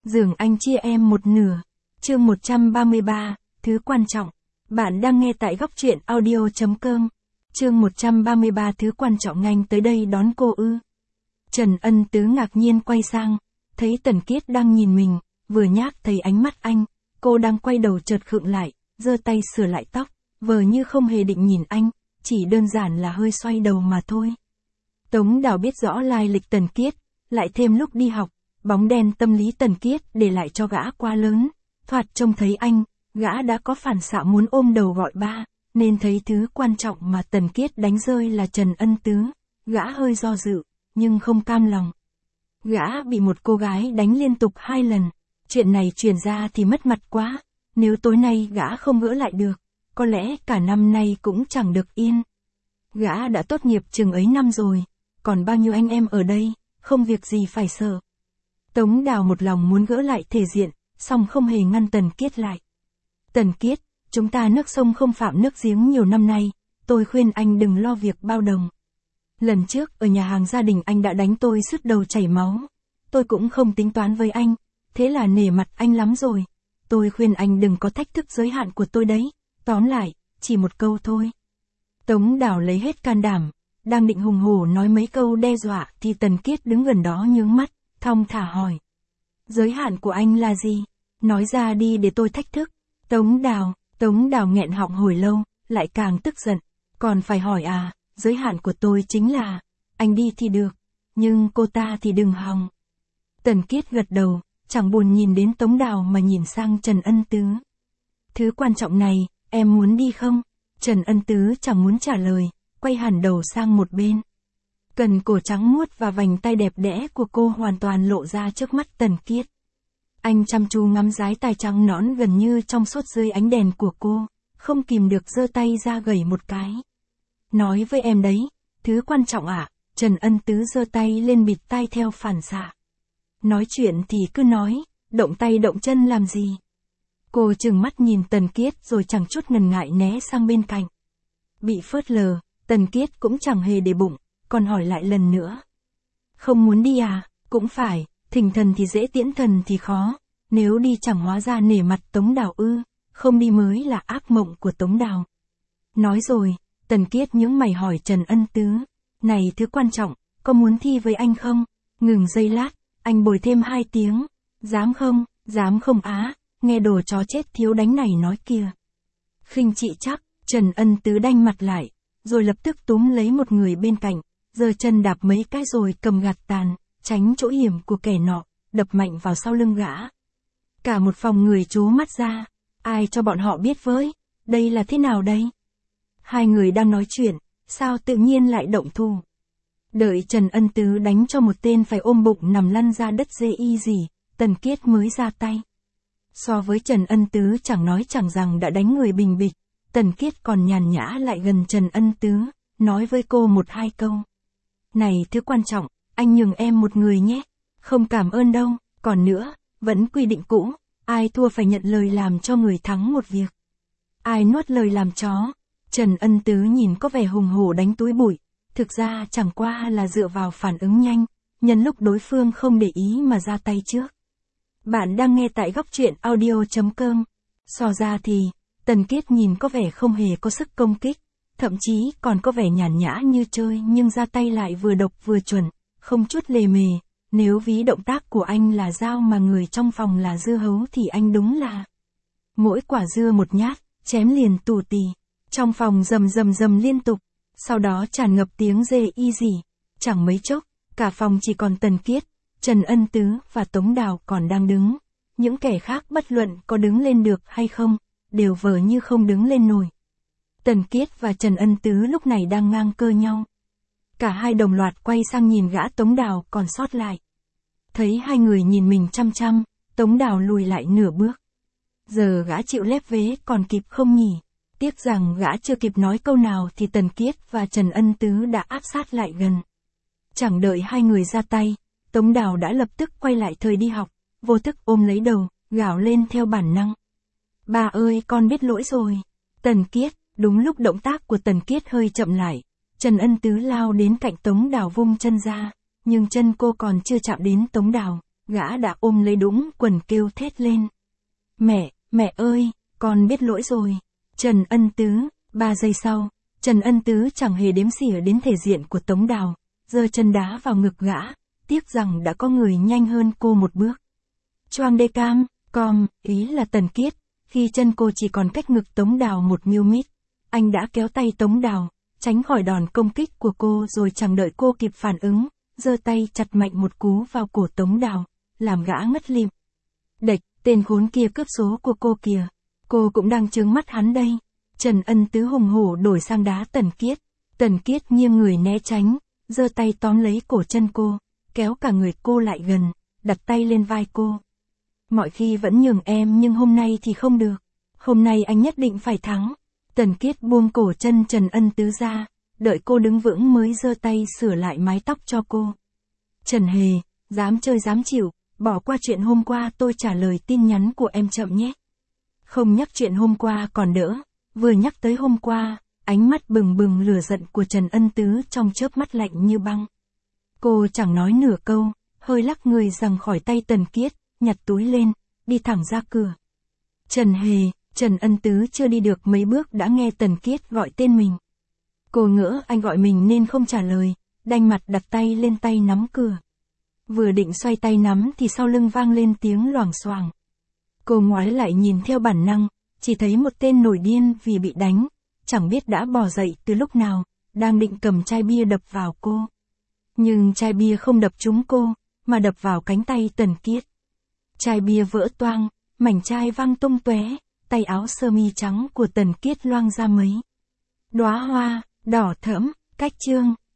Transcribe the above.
Giường anh chia em một nửa. Chương 133, thứ quan trọng. Bạn đang nghe tại góc truyện audio.com. Chương 133 thứ quan trọng, anh tới đây đón cô ư? Trần Ân Tứ ngạc nhiên quay sang, thấy Tần Kiết đang nhìn mình, vừa nhác thấy ánh mắt anh, cô đang quay đầu chợt khựng lại, giơ tay sửa lại tóc, vờ như không hề định nhìn anh, chỉ đơn giản là hơi xoay đầu mà thôi. Tống Đào biết rõ lai lịch Tần Kiết, lại thêm lúc đi học, bóng đen tâm lý Tần Kiết để lại cho gã quá lớn, thoạt trông thấy anh, gã đã có phản xạ muốn ôm đầu gọi ba, nên thấy thứ quan trọng mà Tần Kiết đánh rơi là Trần Ân Tứ, gã hơi do dự, nhưng không cam lòng. Gã bị một cô gái đánh liên tục 2 lần, chuyện này truyền ra thì mất mặt quá, nếu tối nay gã không gỡ lại được, có lẽ cả năm nay cũng chẳng được yên. Gã đã tốt nghiệp chừng ấy năm rồi, còn bao nhiêu anh em ở đây, không việc gì phải sợ. Tống Đào một lòng muốn gỡ lại thể diện, song không hề ngăn Tần Kiết lại. Tần Kiết, chúng ta nước sông không phạm nước giếng nhiều năm nay, tôi khuyên anh đừng lo việc bao đồng. Lần trước ở nhà hàng gia đình anh đã đánh tôi sứt đầu chảy máu. Tôi cũng không tính toán với anh, thế là nể mặt anh lắm rồi. Tôi khuyên anh đừng có thách thức giới hạn của tôi đấy. Tóm lại, chỉ một câu thôi. Tống Đào lấy hết can đảm, đang định hùng hổ nói mấy câu đe dọa thì Tần Kiết đứng gần đó nhướng mắt, thong thả hỏi. Giới hạn của anh là gì? Nói ra đi để tôi thách thức. Tống Đào nghẹn họng hồi lâu, lại càng tức giận. Còn phải hỏi à, giới hạn của tôi chính là, anh đi thì được, nhưng cô ta thì đừng hòng. Tần Kiết gật đầu, chẳng buồn nhìn đến Tống Đào mà nhìn sang Trần Ân Tứ. Thứ quan trọng này, em muốn đi không? Trần Ân Tứ chẳng muốn trả lời, quay hẳn đầu sang một bên. Cần cổ trắng muốt và vành tay đẹp đẽ của cô hoàn toàn lộ ra trước mắt Tần Kiết. Anh chăm chú ngắm dái tai trắng nõn gần như trong suốt dưới ánh đèn của cô, không kìm được giơ tay ra gẩy một cái. Nói với em đấy, thứ quan trọng à? Trần Ân Tứ giơ tay lên bịt tai theo phản xạ. Nói chuyện thì cứ nói, động tay động chân làm gì? Cô trừng mắt nhìn Tần Kiết rồi chẳng chút ngần ngại né sang bên cạnh. Bị phớt lờ, Tần Kiết cũng chẳng hề để bụng, còn hỏi lại lần nữa. Không muốn đi à? Cũng phải, thỉnh thần thì dễ tiễn thần thì khó, nếu đi chẳng hóa ra nể mặt Tống Đào ư, không đi mới là ác mộng của Tống Đào. Nói rồi, Tần Kiết nhướng mày hỏi Trần Ân Tứ, này thứ quan trọng, có muốn thi với anh không? Ngừng giây lát, anh bồi thêm 2 tiếng, dám không á, nghe đồ chó chết thiếu đánh này nói kia. Khinh chị chắc, Trần Ân Tứ đanh mặt lại, rồi lập tức túm lấy một người bên cạnh, giơ chân đạp mấy cái rồi cầm gạt tàn, tránh chỗ hiểm của kẻ nọ, đập mạnh vào sau lưng gã. Cả một phòng người trố mắt ra, ai cho bọn họ biết với, đây là thế nào đây? Hai người đang nói chuyện, sao tự nhiên lại động thủ? Đợi Trần Ân Tứ đánh cho một tên phải ôm bụng nằm lăn ra đất dê y gì, Tần Kiết mới ra tay. So với Trần Ân Tứ chẳng nói chẳng rằng đã đánh người bình bịch, Tần Kiết còn nhàn nhã lại gần Trần Ân Tứ, nói với cô 1-2 câu. Này thứ quan trọng, anh nhường em một người nhé, không cảm ơn đâu, còn nữa, vẫn quy định cũ, ai thua phải nhận lời làm cho người thắng một việc. Ai nuốt lời làm chó? Trần Ân Tứ nhìn có vẻ hùng hổ đánh túi bụi, thực ra chẳng qua là dựa vào phản ứng nhanh, nhân lúc đối phương không để ý mà ra tay trước. Bạn đang nghe tại góc truyện audio.com. So ra thì, Tần Kiết nhìn có vẻ không hề có sức công kích, thậm chí còn có vẻ nhàn nhã như chơi nhưng ra tay lại vừa độc vừa chuẩn, không chút lề mề. Nếu ví động tác của anh là dao mà người trong phòng là dưa hấu thì anh đúng là mỗi quả dưa một nhát, chém liền tù tì. Trong phòng rầm liên tục, sau đó tràn ngập tiếng rê y gì. Chẳng mấy chốc, cả phòng chỉ còn Tần Kiết, Trần Ân Tứ và Tống Đào còn đang đứng. Những kẻ khác bất luận có đứng lên được hay không, đều vờ như không đứng lên nổi. Tần Kiết và Trần Ân Tứ lúc này đang ngang cơ nhau. Cả hai đồng loạt quay sang nhìn gã Tống Đào còn sót lại. Thấy hai người nhìn mình chăm chăm, Tống Đào lùi lại nửa bước. Giờ gã chịu lép vế còn kịp không nhỉ? Tiếc rằng gã chưa kịp nói câu nào thì Tần Kiết và Trần Ân Tứ đã áp sát lại gần. Chẳng đợi hai người ra tay, Tống Đào đã lập tức quay lại thời đi học, vô thức ôm lấy đầu, gào lên theo bản năng. Bà ơi, con biết lỗi rồi. Tần Kiết, đúng lúc động tác của Tần Kiết hơi chậm lại, Trần Ân Tứ lao đến cạnh Tống Đào vung chân ra, nhưng chân cô còn chưa chạm đến Tống Đào, gã đã ôm lấy đũng quần kêu thét lên. Mẹ ơi, con biết lỗi rồi. Trần Ân Tứ, 3 giây sau, Trần Ân Tứ chẳng hề đếm xỉa đến thể diện của Tống Đào, giơ chân đá vào ngực gã, tiếc rằng đã có người nhanh hơn cô một bước. Choang đê cam, ý là Tần Kiết, khi chân cô chỉ còn cách ngực Tống Đào 1 mm, anh đã kéo tay Tống Đào, tránh khỏi đòn công kích của cô rồi chẳng đợi cô kịp phản ứng, giơ tay chặt mạnh một cú vào cổ Tống Đào, làm gã ngất lịm. Đệch, tên khốn kia cướp số của cô kìa, cô cũng đang trướng mắt hắn đây. Trần Ân Tứ hùng hổ đổi sang đá Tần Kiết. Tần Kiết nghiêng người né tránh, giơ tay tóm lấy cổ chân cô, kéo cả người cô lại gần, đặt tay lên vai cô. Mọi khi vẫn nhường em nhưng hôm nay thì không được. Hôm nay anh nhất định phải thắng. Tần Kiết buông cổ chân Trần Ân Tứ ra, đợi cô đứng vững mới giơ tay sửa lại mái tóc cho cô. Trần Hề, dám chơi dám chịu, bỏ qua chuyện hôm qua tôi trả lời tin nhắn của em chậm nhé. Không nhắc chuyện hôm qua còn đỡ, vừa nhắc tới hôm qua, ánh mắt bừng bừng lửa giận của Trần Ân Tứ trong chớp mắt lạnh như băng. Cô chẳng nói nửa câu, hơi lắc người giằng khỏi tay Tần Kiết, nhặt túi lên, đi thẳng ra cửa. Trần Hề, Trần Ân Tứ chưa đi được mấy bước đã nghe Tần Kiết gọi tên mình. Cô ngỡ anh gọi mình nên không trả lời, đanh mặt đặt tay lên tay nắm cửa. Vừa định xoay tay nắm thì sau lưng vang lên tiếng loảng xoảng. Cô ngoái lại nhìn theo bản năng, chỉ thấy một tên nổi điên vì bị đánh, chẳng biết đã bò dậy từ lúc nào, đang định cầm chai bia đập vào cô. Nhưng chai bia không đập trúng cô, mà đập vào cánh tay Tần Kiết. Chai bia vỡ toang, mảnh chai văng tung tóe, tay áo sơ mi trắng của Tần Kiết loang ra mấy đóa hoa đỏ thẫm. Cách chương